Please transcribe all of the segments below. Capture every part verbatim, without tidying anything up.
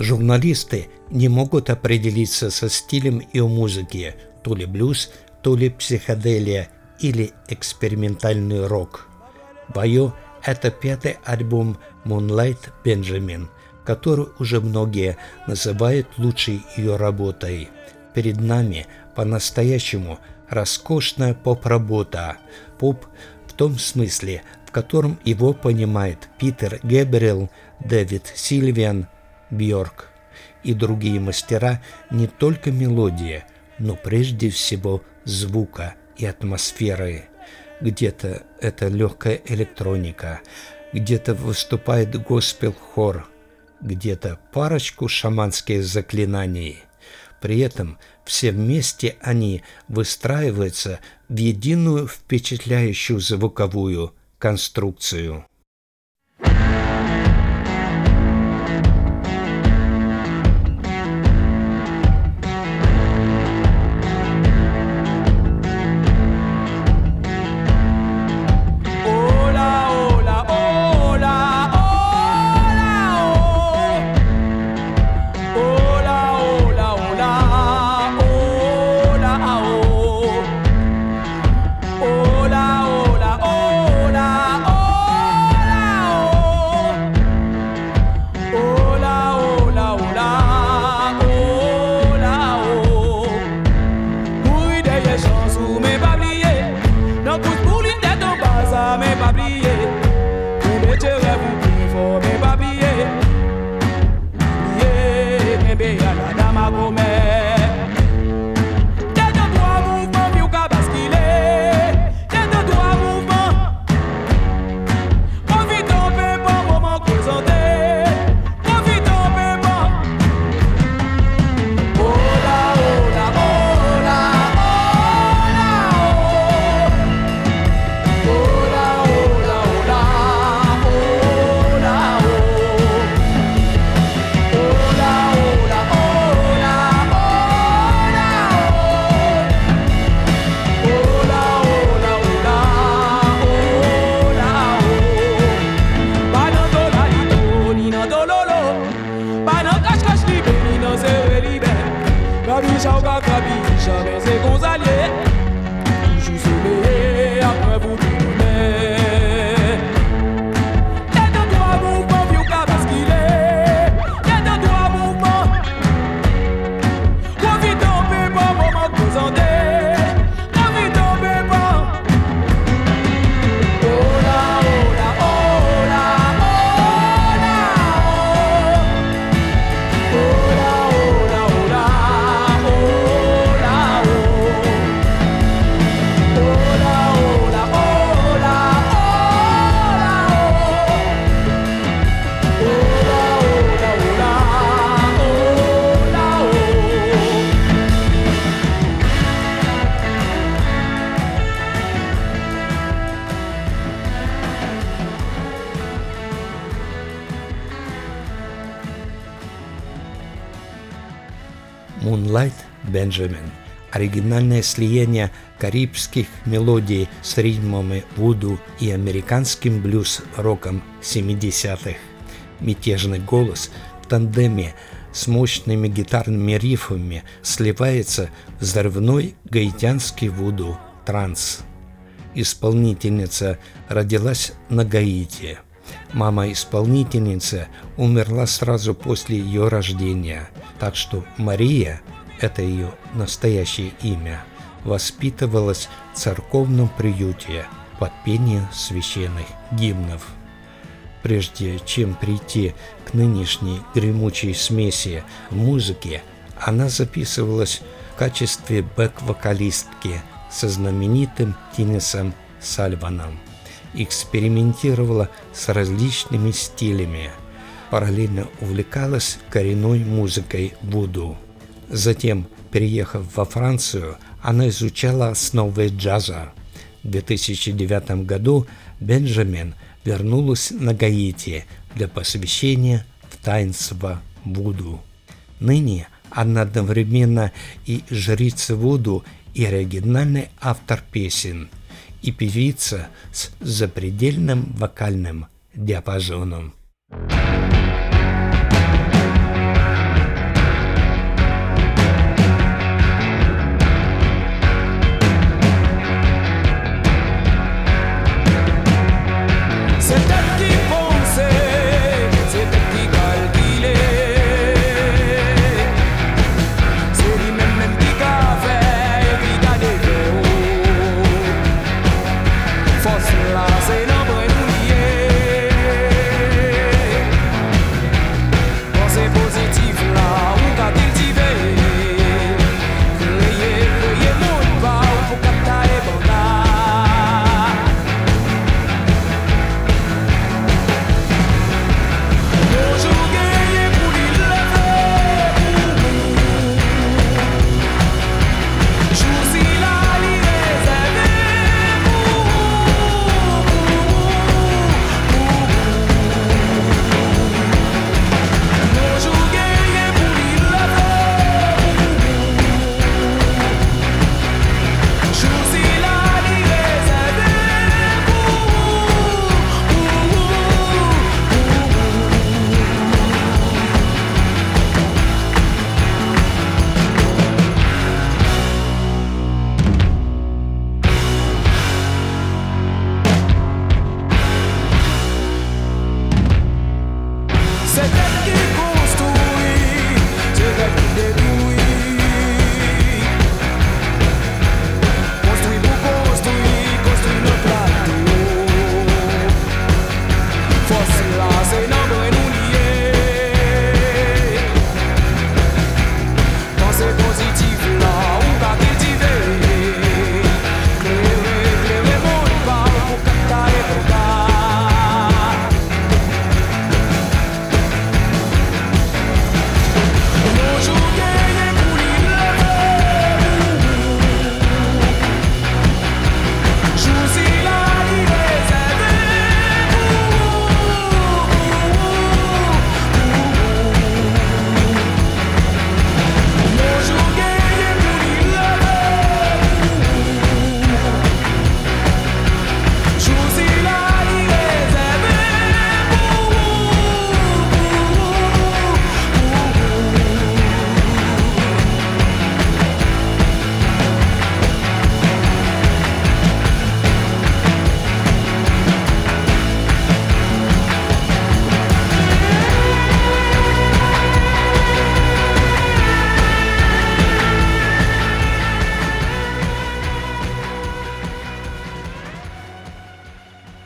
Журналисты не могут определиться со стилем ее музыки, то ли блюз, то ли психоделия или экспериментальный рок. «Байо» — это пятый альбом Moonlight Benjamin, который уже многие называют лучшей ее работой. Перед нами по-настоящему роскошная поп-работа. Поп в том смысле, в котором его понимает Питер Гэбриэл, Дэвид Сильвиан, Бьорк и другие мастера не только мелодии, но прежде всего звука и атмосферы. Где-то это легкая электроника, где-то выступает госпел-хор, где-то парочку шаманских заклинаний. При этом все вместе они выстраиваются в единую впечатляющую звуковую конструкцию. Moonlight Benjamin – оригинальное слияние карибских мелодий с ритмами вуду и американским блюз-роком семидесятых. Мятежный голос в тандеме с мощными гитарными рифами сливается в взрывной гаитянский вуду транс. Исполнительница родилась на Гаити. Мама исполнительницы умерла сразу после ее рождения, так что Мария, это ее настоящее имя, воспитывалась в церковном приюте под пение священных гимнов. Прежде чем прийти к нынешней гремучей смеси в музыке, она записывалась в качестве бэк-вокалистки со знаменитым Тинесом Сальваном. Экспериментировала с различными стилями, параллельно увлекалась коренной музыкой вуду. Затем, переехав во Францию, она изучала основы джаза. В две тысячи девятом году Бенджамин вернулась на Гаити для посвящения в таинство вуду. Ныне она одновременно и жрица вуду, и оригинальный автор песен, и певица с запредельным вокальным диапазоном.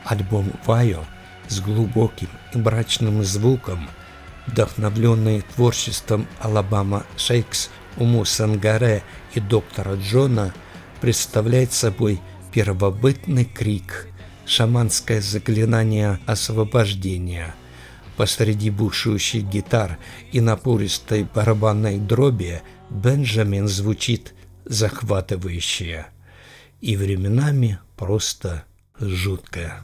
Альбом «Вайо» с глубоким и мрачным звуком, вдохновленный творчеством Алабама Шейкс, Уму Сангаре и доктора Джона, представляет собой первобытный крик, шаманское заклинание освобождения. Посреди бушующих гитар и напористой барабанной дроби Бенджамин звучит захватывающе и временами просто жутко.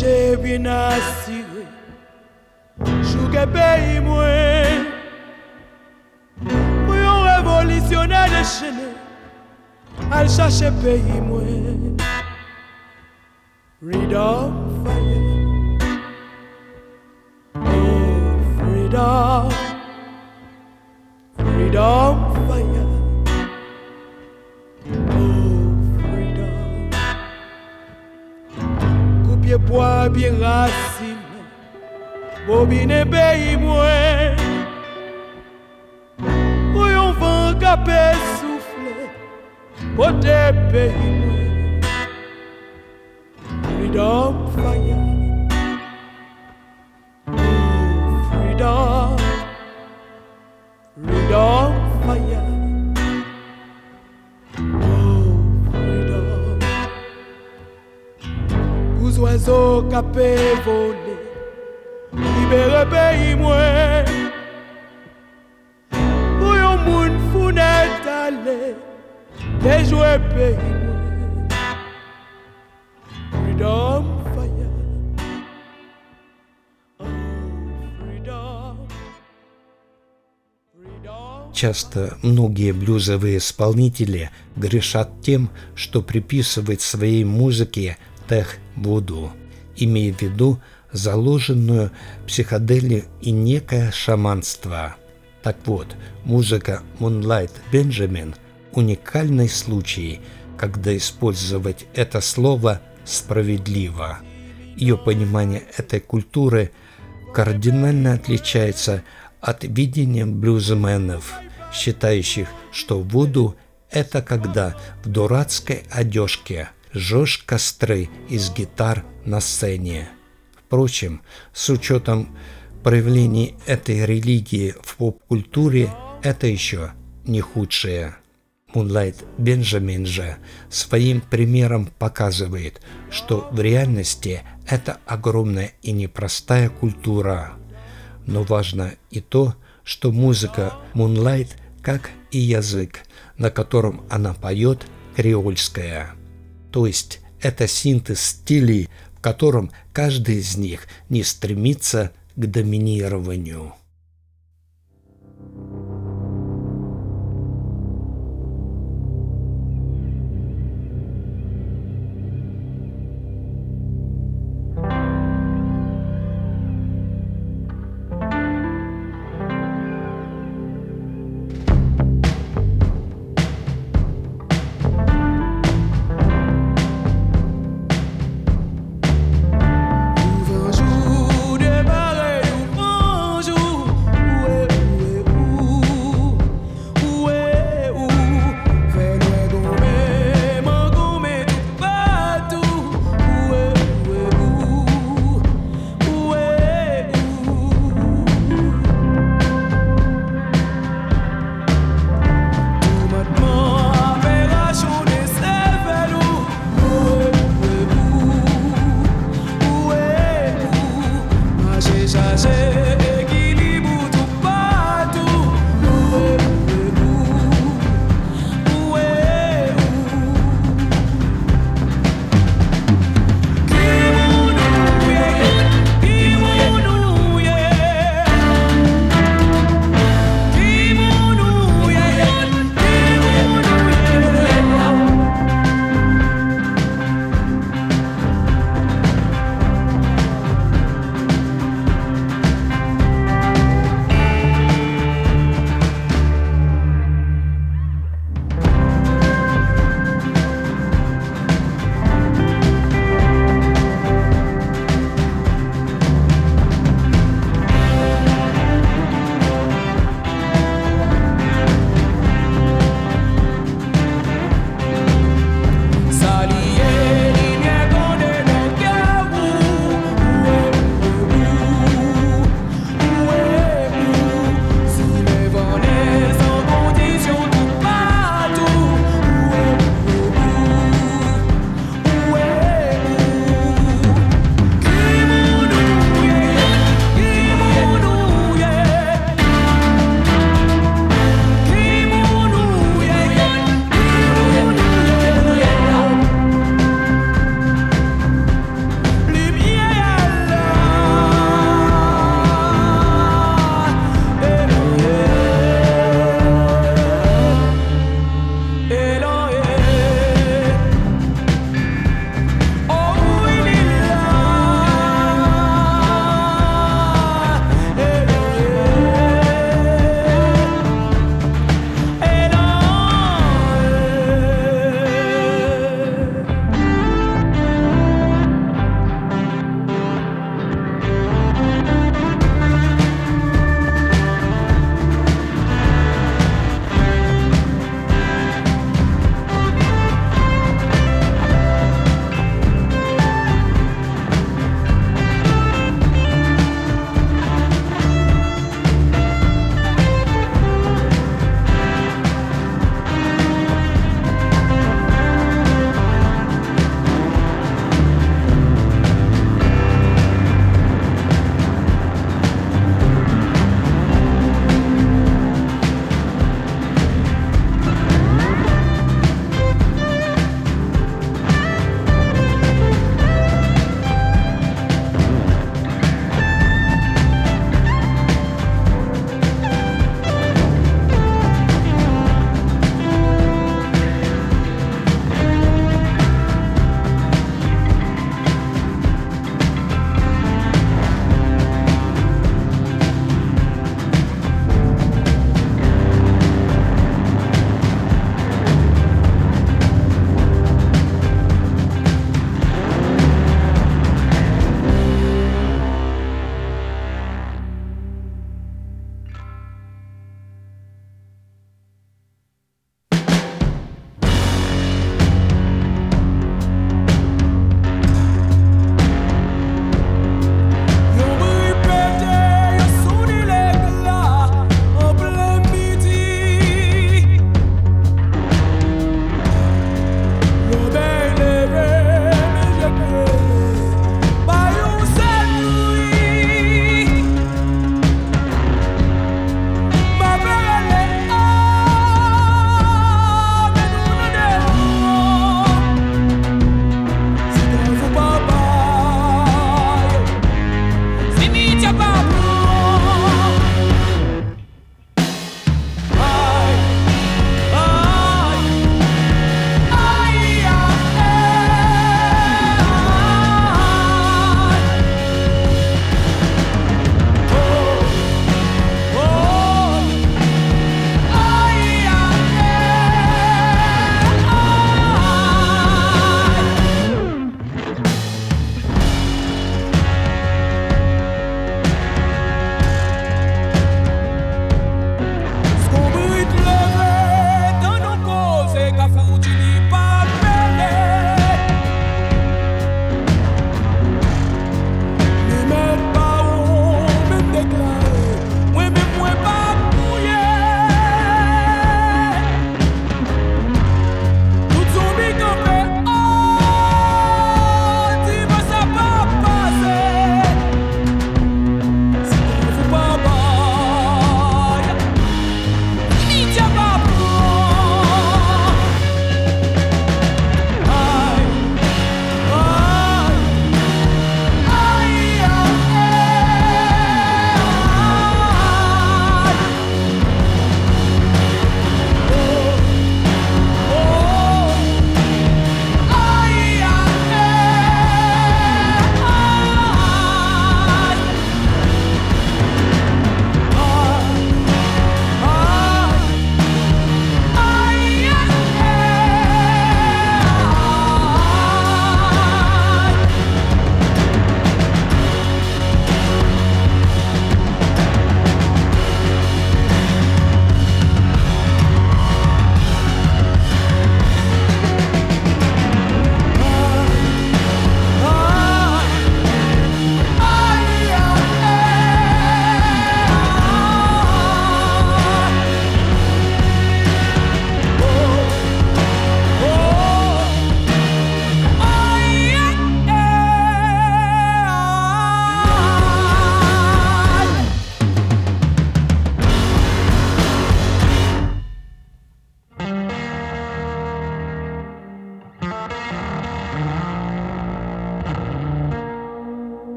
J'ai bien assuré, jouer pays moins. Pour un révolutionnaire déchaîné, à chercher pays moins. Freedom fire, oh freedom, freedom fire, oh freedom. Coupier bois bien racine, bobine pays moins. Pour un vent capé souffler, pour des pays moins. Freedom fire, oh freedom, freedom fire, oh freedom. Aux oiseaux capés voler, libérez pays moins. Pour un monde founet aller, déjouer pays moins. Freedom fire, oh freedom, freedom. Часто многие блюзовые исполнители грешат тем, что приписывают своей музыке тех-вуду, имея в виду заложенную психоделию и некое шаманство. Так вот, музыка Moonlight Benjamin – уникальный случай, когда использовать это слово справедливо. Ее понимание этой культуры кардинально отличается от видения блюзменов, считающих, что вуду – это когда в дурацкой одежке жжешь костры из гитар на сцене. Впрочем, с учетом проявлений этой религии в поп-культуре, это еще не худшее. Moonlight Benjamin же своим примером показывает, что в реальности это огромная и непростая культура. Но важно и то, что музыка Moonlight, как и язык, на котором она поет, креольская. То есть это синтез стилей, в котором каждый из них не стремится к доминированию. Jour de marée, jour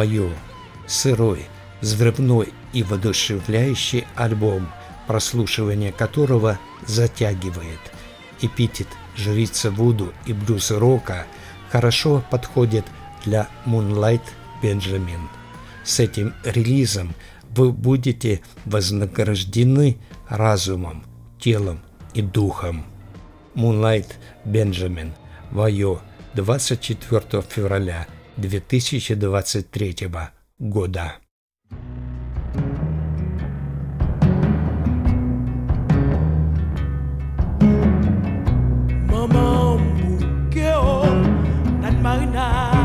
«Вою». Сырой, взрывной и воодушевляющий альбом, прослушивание которого затягивает. Эпитет жрица вуду и блюз-рока хорошо подходит для Moonlight Benjamin. С этим релизом вы будете вознаграждены разумом, телом и духом. Moonlight Benjamin. Вою. двадцать четвёртого февраля две тысячи двадцать третьего года. Mama mbukeo nan marina